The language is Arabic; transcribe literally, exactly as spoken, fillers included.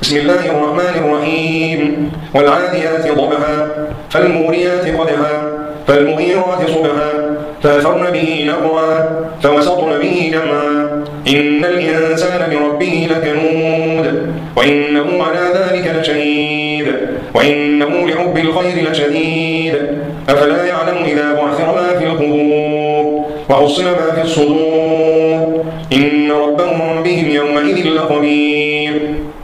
بسم الله الرحمن الرحيم والعاديات ضبحا فالموريات قدحا فالمغيرات صبحا فأثرن به نقعا فوسطن به جمعا إن الإنسان لربه لكنود وإنه على ذلك لشهيد وإنه لحب الخير لشديد أفلا يعلم إذا بعثر ما في القبور وحصل ما في الصدور إن ربهم بهم يومئذ لخبير.